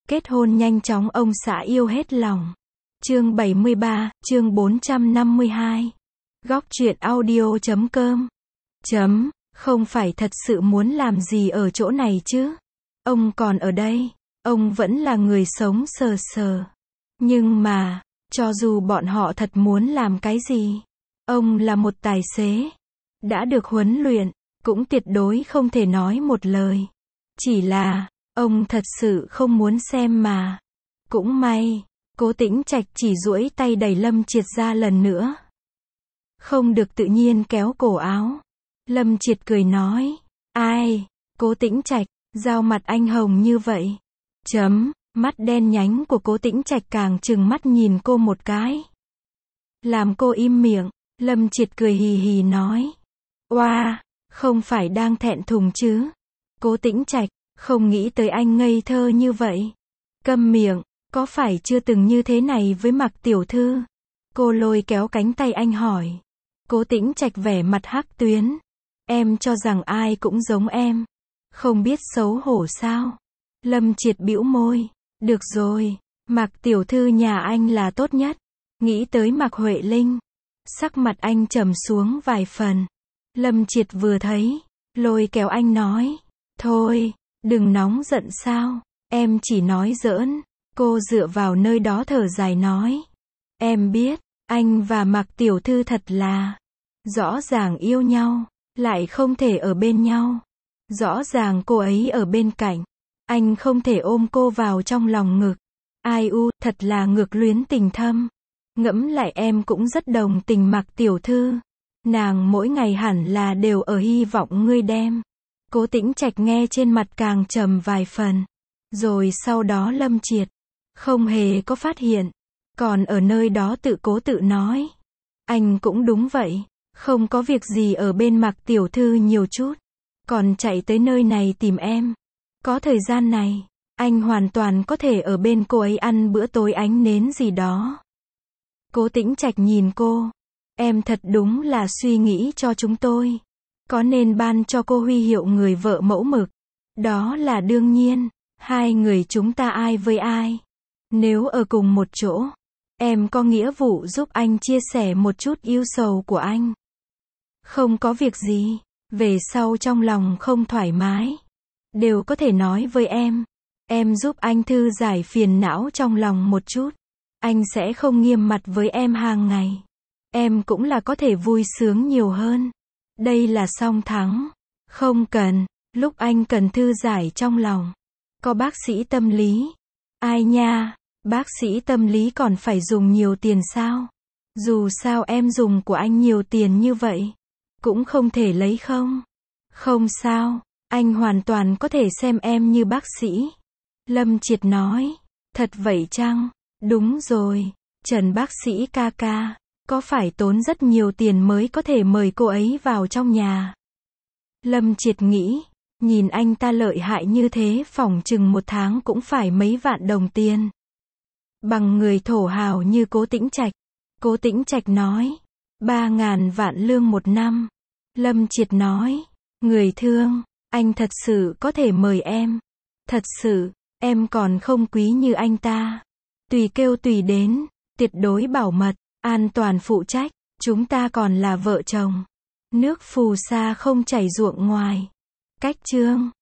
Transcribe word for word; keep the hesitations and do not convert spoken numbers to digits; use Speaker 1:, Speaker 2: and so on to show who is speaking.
Speaker 1: Kết hôn nhanh chóng ông xã yêu hết lòng. Chương bảy mươi ba, chương bốn trăm năm mươi hai. Góc truyện audio chấm com. Chấm, không phải thật sự muốn làm gì ở chỗ này chứ. Ông còn ở đây, ông vẫn là người sống sờ sờ. Nhưng mà, cho dù bọn họ thật muốn làm cái gì, ông là một tài xế, đã được huấn luyện, cũng tuyệt đối không thể nói một lời. Chỉ là, ông thật sự không muốn xem mà. Cũng may, Cố Tĩnh Trạch chỉ duỗi tay đẩy Lâm Triệt ra lần nữa. Không được tự nhiên kéo cổ áo. Lâm Triệt cười nói, ai, Cố Tĩnh Trạch, giao mặt anh hồng như vậy. Chấm, mắt đen nhánh của Cố Tĩnh Trạch càng trừng mắt nhìn cô một cái. Làm cô im miệng, Lâm Triệt cười hì hì nói. Oa, không phải đang thẹn thùng chứ. Cố Tĩnh Trạch, không nghĩ tới anh ngây thơ như vậy. Câm miệng, có phải chưa từng như thế này với Mạc tiểu thư? Cô lôi kéo cánh tay anh hỏi. Cố Tĩnh Trạch vẻ mặt hắc tuyến. Em cho rằng ai cũng giống em. Không biết xấu hổ sao? Lâm Triệt bĩu môi. Được rồi, Mạc tiểu thư nhà anh là tốt nhất. Nghĩ tới Mạc Huệ Linh. Sắc mặt anh trầm xuống vài phần. Lâm Triệt vừa thấy, lôi kéo anh nói. Thôi, đừng nóng giận sao, em chỉ nói giỡn. Cô dựa vào nơi đó thở dài nói. Em biết, anh và Mạc tiểu thư thật là rõ ràng yêu nhau, lại không thể ở bên nhau. Rõ ràng cô ấy ở bên cạnh, anh không thể ôm cô vào trong lòng ngực. Ai u, thật là ngược luyến tình thâm. Ngẫm lại em cũng rất đồng tình Mạc tiểu thư. Nàng mỗi ngày hẳn là đều ở hy vọng ngươi đem. Cố Tĩnh Trạch nghe trên mặt càng trầm vài phần. Rồi sau đó Lâm Triệt không hề có phát hiện, còn ở nơi đó tự cố tự nói. Anh cũng đúng vậy, không có việc gì ở bên Mạc tiểu thư nhiều chút, còn chạy tới nơi này tìm em. Có thời gian này, anh hoàn toàn có thể ở bên cô ấy ăn bữa tối ánh nến gì đó. Cố Tĩnh Trạch nhìn cô. Em thật đúng là suy nghĩ cho chúng tôi. Có nên ban cho cô huy hiệu người vợ mẫu mực? Đó là đương nhiên. Hai người chúng ta ai với ai? Nếu ở cùng một chỗ, em có nghĩa vụ giúp anh chia sẻ một chút ưu sầu của anh. Không có việc gì. Về sau trong lòng không thoải mái, đều có thể nói với em. Em giúp anh thư giải phiền não trong lòng một chút. Anh sẽ không nghiêm mặt với em hàng ngày. Em cũng là có thể vui sướng nhiều hơn. Đây là song thắng. Không cần, lúc anh cần thư giải trong lòng. Có bác sĩ tâm lý. Ai nha, bác sĩ tâm lý còn phải dùng nhiều tiền sao? Dù sao em dùng của anh nhiều tiền như vậy, cũng không thể lấy không? Không sao, anh hoàn toàn có thể xem em như bác sĩ. Lâm Triệt nói. Thật vậy chăng? Đúng rồi, Trần bác sĩ ca ca. Có phải tốn rất nhiều tiền mới có thể mời cô ấy vào trong nhà? Lâm Triệt nghĩ, nhìn anh ta lợi hại như thế phỏng chừng một tháng cũng phải mấy vạn đồng tiền. Bằng người thổ hào như Cố Tĩnh Trạch. Cố Tĩnh Trạch nói, ba ngàn vạn lương một năm. Lâm Triệt nói, người thương, anh thật sự có thể mời em. Thật sự, em còn không quý như anh ta. Tùy kêu tùy đến, tuyệt đối bảo mật. An toàn phụ trách, chúng ta còn là vợ chồng. Nước phù sa không chảy ruộng ngoài. Cách chương